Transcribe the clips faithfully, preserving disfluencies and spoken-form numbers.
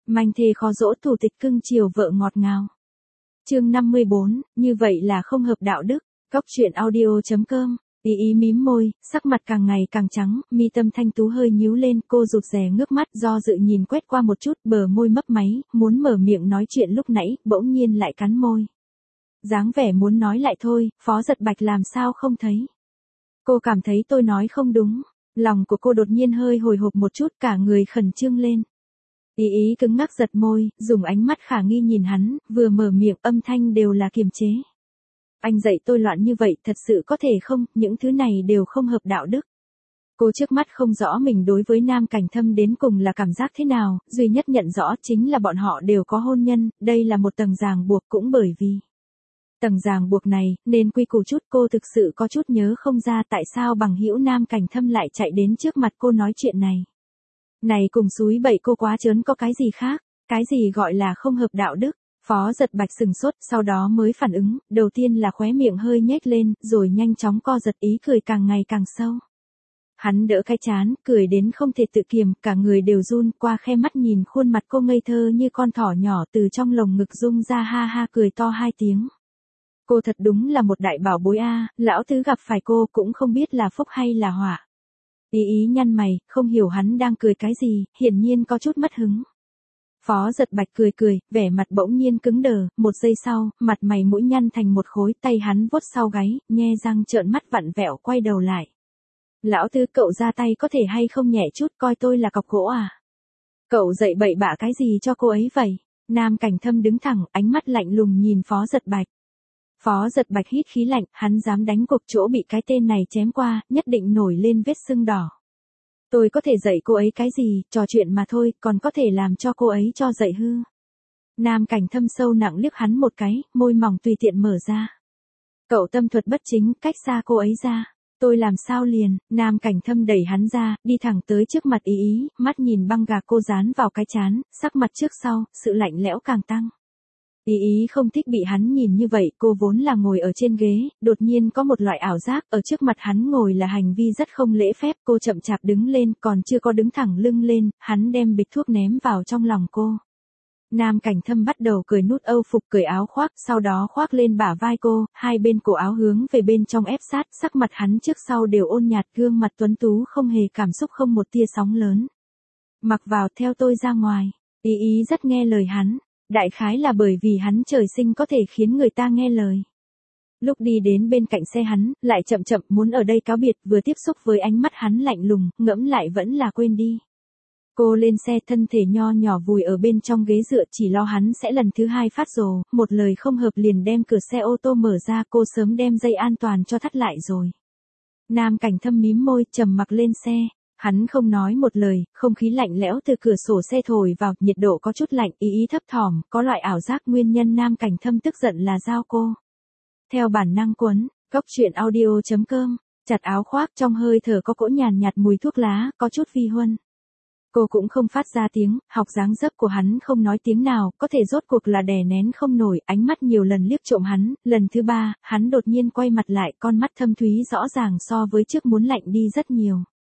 Manh thê khó dỗ thủ tịch cưng chiều vợ ngọt ngào. Chương năm mươi bốn, như vậy là không hợp đạo đức. Cóc truyện audio chấm com. Ý ý mím môi, sắc mặt càng ngày càng trắng, mi tâm thanh tú hơi nhíu lên, cô rụt rè ngước mắt do dự nhìn quét qua một chút, bờ môi mấp máy, muốn mở miệng nói chuyện lúc nãy, bỗng nhiên lại cắn môi. Dáng vẻ muốn nói lại thôi, Phó Giật Bạch làm sao không thấy. Cô cảm thấy tôi nói không đúng, lòng của cô đột nhiên hơi hồi hộp một chút, cả người khẩn trương lên. Ý ý cứng ngắc giật môi, dùng ánh mắt khả nghi nhìn hắn, vừa mở miệng âm thanh đều là kiềm chế. Anh dạy tôi loạn như vậy thật sự có thể không, những thứ này đều không hợp đạo đức. Cô trước mắt không rõ mình đối với Nam Cảnh Thâm đến cùng là cảm giác thế nào, duy nhất nhận rõ chính là bọn họ đều có hôn nhân, đây là một tầng ràng buộc cũng bởi vì. Tầng ràng buộc này, nên quy củ chút cô thực sự có chút nhớ không ra tại sao bằng hữu Nam Cảnh Thâm lại chạy đến trước mặt cô nói chuyện này. Này cùng xúi bậy cô quá trớn có cái gì khác, cái gì gọi là không hợp đạo đức. Phó Giật Bạch sừng sốt, sau đó mới phản ứng, đầu tiên là khóe miệng hơi nhếch lên, rồi nhanh chóng co giật, ý cười càng ngày càng sâu. Hắn đỡ cái chán, cười đến không thể tự kiềm, cả người đều run, qua khe mắt nhìn khuôn mặt cô ngây thơ như con thỏ nhỏ từ trong lồng ngực rung ra ha ha cười to hai tiếng. Cô thật đúng là một đại bảo bối a, lão tứ gặp phải cô cũng không biết là phúc hay là họa. Ý ý nhăn mày, không hiểu hắn đang cười cái gì, hiển nhiên có chút mất hứng. Phó Giật Bạch cười cười, vẻ mặt bỗng nhiên cứng đờ, một giây sau, mặt mày mũi nhăn thành một khối, tay hắn vuốt sau gáy, nhe răng trợn mắt vặn vẹo quay đầu lại. Lão Tư, cậu ra tay có thể hay không nhẹ chút, coi tôi là cọc gỗ à? Cậu dạy bậy bạ cái gì cho cô ấy vậy? Nam Cảnh Thâm đứng thẳng, ánh mắt lạnh lùng nhìn Phó Giật Bạch. Phó Giật Bạch hít khí lạnh, hắn dám đánh cuộc chỗ bị cái tên này chém qua, nhất định nổi lên vết sưng đỏ. Tôi có thể dạy cô ấy cái gì, trò chuyện mà thôi, còn có thể làm cho cô ấy cho dạy hư. Nam Cảnh Thâm sâu nặng liếc hắn một cái, môi mỏng tùy tiện mở ra. Cậu tâm thuật bất chính, cách xa cô ấy ra. Tôi làm sao liền, Nam Cảnh Thâm đẩy hắn ra, đi thẳng tới trước mặt ý ý, mắt nhìn băng gạc cô dán vào cái chán, sắc mặt trước sau, sự lạnh lẽo càng tăng. Ý ý không thích bị hắn nhìn như vậy, cô vốn là ngồi ở trên ghế, đột nhiên có một loại ảo giác, ở trước mặt hắn ngồi là hành vi rất không lễ phép, cô chậm chạp đứng lên, còn chưa có đứng thẳng lưng lên, hắn đem bịch thuốc ném vào trong lòng cô. Nam Cảnh Thâm bắt đầu cởi nút âu phục, cởi áo khoác, sau đó khoác lên bả vai cô, hai bên cổ áo hướng về bên trong ép sát, sắc mặt hắn trước sau đều ôn nhạt, gương mặt tuấn tú không hề cảm xúc, không một tia sóng lớn. Mặc vào, theo tôi ra ngoài. Ý ý rất nghe lời hắn. Đại khái là bởi vì hắn trời sinh có thể khiến người ta nghe lời. Lúc đi đến bên cạnh xe hắn, lại chậm chậm muốn ở đây cáo biệt, vừa tiếp xúc với ánh mắt hắn lạnh lùng, ngẫm lại vẫn là quên đi. Cô lên xe, thân thể nho nhỏ vùi ở bên trong ghế dựa, chỉ lo hắn sẽ lần thứ hai phát rồ, một lời không hợp liền đem cửa xe ô tô mở ra, cô sớm đem dây an toàn cho thắt lại rồi. Nam Cảnh Thâm mím môi, trầm mặc lên xe. Hắn không nói một lời, không khí lạnh lẽo từ cửa sổ xe thổi vào, nhiệt độ có chút lạnh, ý ý thấp thỏm, có loại ảo giác nguyên nhân Nam Cảnh Thâm tức giận là giao cô. Theo bản năng quấn, cóc truyện audio chấm com, chặt áo khoác, trong hơi thở có cỗ nhàn nhạt mùi thuốc lá, có chút vi huân. Cô cũng không phát ra tiếng, học dáng dấp của hắn không nói tiếng nào, có thể rốt cuộc là đè nén không nổi, ánh mắt nhiều lần liếc trộm hắn, lần thứ ba, hắn đột nhiên quay mặt lại, con mắt thâm thúy rõ ràng so với trước muốn lạnh đi rất nhiều.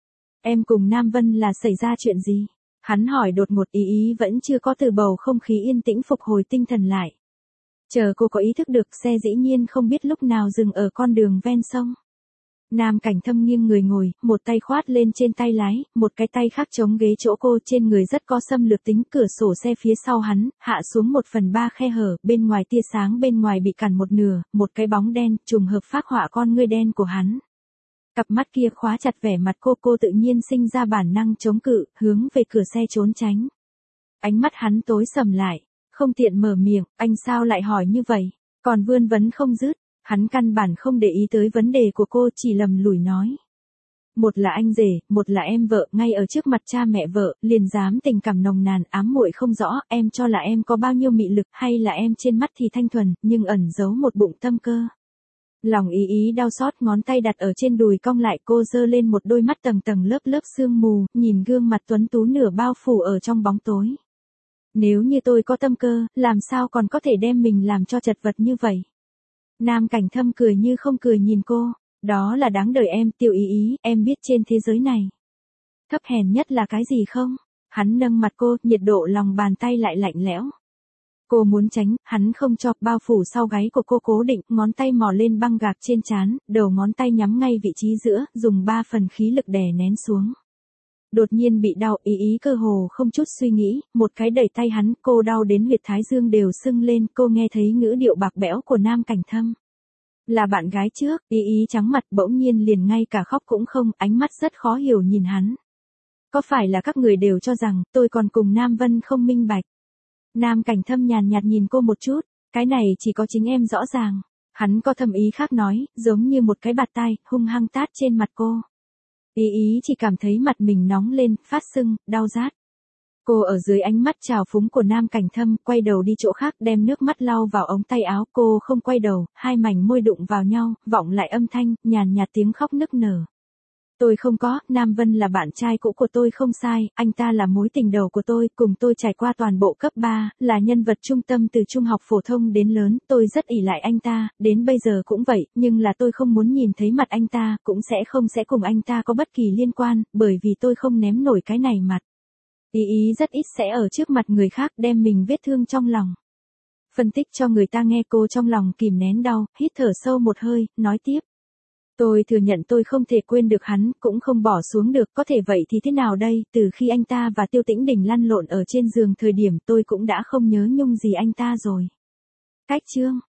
Em cùng Nam Vân là xảy ra chuyện gì? Hắn hỏi đột ngột, ý ý vẫn chưa có từ bầu không khí yên tĩnh phục hồi tinh thần lại. Chờ cô có ý thức được, xe dĩ nhiên không biết lúc nào dừng ở con đường ven sông. Nam Cảnh Thâm nghiêng người ngồi, một tay khoát lên trên tay lái, một cái tay khác chống ghế chỗ cô, trên người rất có xâm lược tính, cửa sổ xe phía sau hắn, hạ xuống một phần ba khe hở, bên ngoài tia sáng bên ngoài bị cản một nửa, một cái bóng đen, trùng hợp phác họa con ngươi đen của hắn. Cặp mắt kia khóa chặt vẻ mặt cô, cô tự nhiên sinh ra bản năng chống cự, hướng về cửa xe trốn tránh. Ánh mắt hắn tối sầm lại, không tiện mở miệng, anh sao lại hỏi như vậy, còn vươn vấn không dứt, hắn căn bản không để ý tới vấn đề của cô, chỉ lầm lủi nói. Một là anh rể, một là em vợ, ngay ở trước mặt cha mẹ vợ, liền dám tình cảm nồng nàn, ám muội không rõ, em cho là em có bao nhiêu mị lực, hay là em trên mắt thì thanh thuần, nhưng ẩn giấu một bụng tâm cơ. Lòng ý ý đau xót, ngón tay đặt ở trên đùi cong lại, cô giơ lên một đôi mắt tầng tầng lớp lớp sương mù, nhìn gương mặt tuấn tú nửa bao phủ ở trong bóng tối. Nếu như tôi có tâm cơ, làm sao còn có thể đem mình làm cho chật vật như vậy? Nam Cảnh Thâm cười như không cười nhìn cô, đó là đáng đời em, Tiểu ý ý, em biết trên thế giới này thấp hèn nhất là cái gì không? Hắn nâng mặt cô, nhiệt độ lòng bàn tay lại lạnh lẽo. Cô muốn tránh, hắn không cho, bao phủ sau gáy của cô cố định, ngón tay mò lên băng gạc trên trán, đầu ngón tay nhắm ngay vị trí giữa, dùng ba phần khí lực đè nén xuống. Đột nhiên bị đau, ý ý cơ hồ không chút suy nghĩ, một cái đẩy tay hắn, cô đau đến huyệt thái dương đều sưng lên, cô nghe thấy ngữ điệu bạc bẽo của Nam Cảnh Thâm. Là bạn gái trước, ý ý trắng mặt bỗng nhiên liền ngay cả khóc cũng không, ánh mắt rất khó hiểu nhìn hắn. Có phải là các người đều cho rằng, tôi còn cùng Nam Vân không minh bạch? Nam Cảnh Thâm nhàn nhạt nhìn cô một chút, cái này chỉ có chính em rõ ràng. Hắn có thâm ý khác nói, giống như một cái bạt tai, hung hăng tát trên mặt cô. Ý ý chỉ cảm thấy mặt mình nóng lên, phát sưng, đau rát. Cô ở dưới ánh mắt trào phúng của Nam Cảnh Thâm, quay đầu đi chỗ khác đem nước mắt lau vào ống tay áo. Cô không quay đầu, hai mảnh môi đụng vào nhau, vọng lại âm thanh, nhàn nhạt tiếng khóc nức nở. Tôi không có, Nam Vân là bạn trai cũ của tôi không sai, anh ta là mối tình đầu của tôi, cùng tôi trải qua toàn bộ cấp ba, là nhân vật trung tâm từ trung học phổ thông đến lớn, tôi rất ỷ lại anh ta, đến bây giờ cũng vậy, nhưng là tôi không muốn nhìn thấy mặt anh ta, cũng sẽ không sẽ cùng anh ta có bất kỳ liên quan, bởi vì tôi không ném nổi cái này mặt. Ý ý rất ít sẽ ở trước mặt người khác đem mình vết thương trong lòng. Phân tích cho người ta nghe, cô trong lòng kìm nén đau, hít thở sâu một hơi, nói tiếp. Tôi thừa nhận tôi không thể quên được hắn, cũng không bỏ xuống được, có thể vậy thì thế nào đây, từ khi anh ta và Tiêu Tĩnh Đình lăn lộn ở trên giường thời điểm tôi cũng đã không nhớ nhung gì anh ta rồi. Cách chương